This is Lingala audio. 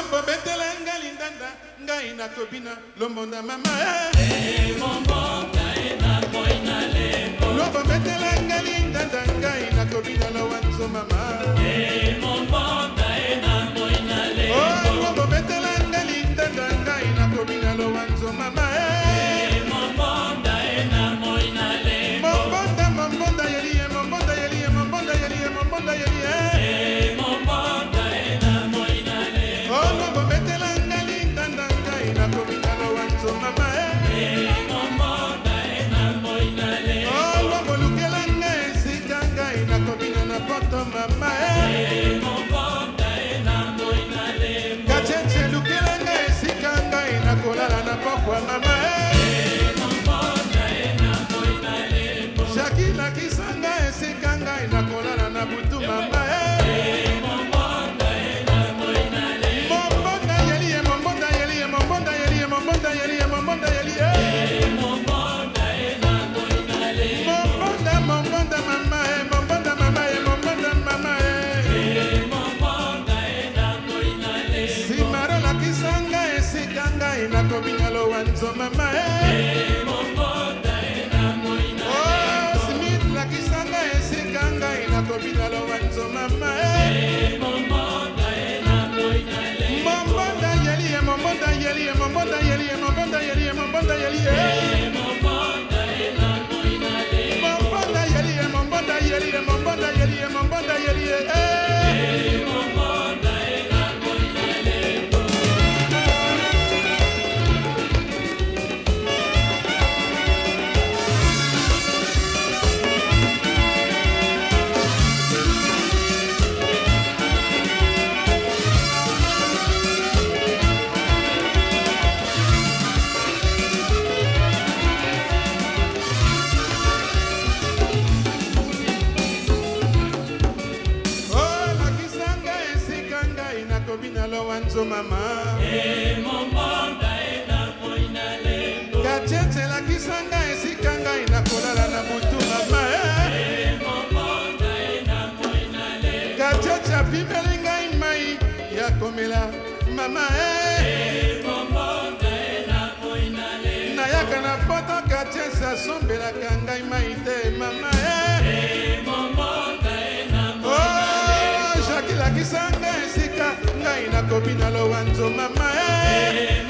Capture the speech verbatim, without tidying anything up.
Lombo betela ngali ndanda ngai na kobina lombonda mama eh mombonda ena moina lembo Lombo betela ngali ndanda ngai na kobina lo wanzo mama eh mombonda ena moina lembo Oh lombo betela ngali ndanda ngai na kobina lo wanzo mama eh mombonda ena moina lembo Mombonda mombonda yeli mombonda yeli mombonda yeli mombonda yeli eh mombonda ena moina lembo Oh lombo betela ngali ndanda ngai na kobina lo wanzo mama eh mombonda ena moina lembo Oh lombo lukela ngai sika ngai na kobina na poto mama eh mombonda ena moina lembo Kacheche lukela ngai sika ngai na kolala na pokwa mama eh mombonda ena moina lembo Shakila kisanga sika ngai na kolala na butu mama eh mombonda ena moina lembo Mombonda yeli mombonda yeli mombonda yeli mombonda yeli mombonda yeli eh mombonda ena moina lembo Mombonda mombonda mama mombonda mama mombonda mama eh mombonda ena moina lembo Simaro la kisanga sika ngai na kobina lo wanzo mama eh mombonda ena moina Oh Smith la kisanga sika ngai na kobina lo wanzo mama eh mombonda ena moina lembo Mombonda yeli mombonda yeli mombonda yeli mombonda yeli mombonda yeli eh mombonda ena moina lembo Mombonda yeli mombonda yeli mombonda yeli mombonda yeli eh mombonda ena moina lembo Oh la kisanga sika ngai na kobina lo wanzo mama eh mombonda ena moina lembo Kacheche la kisanga sika ngai na kolala na butu mama eh mombonda ena moina lembo Kacheche apimeli ngai mai ya komela mama eh mombonda ena moina lembo Nayaka na poto kacheche asombelaka ngai mai te mama eh mombonda ena moina Oh Jacques la kisanga sika ngai na kobina lo wanzo mama eh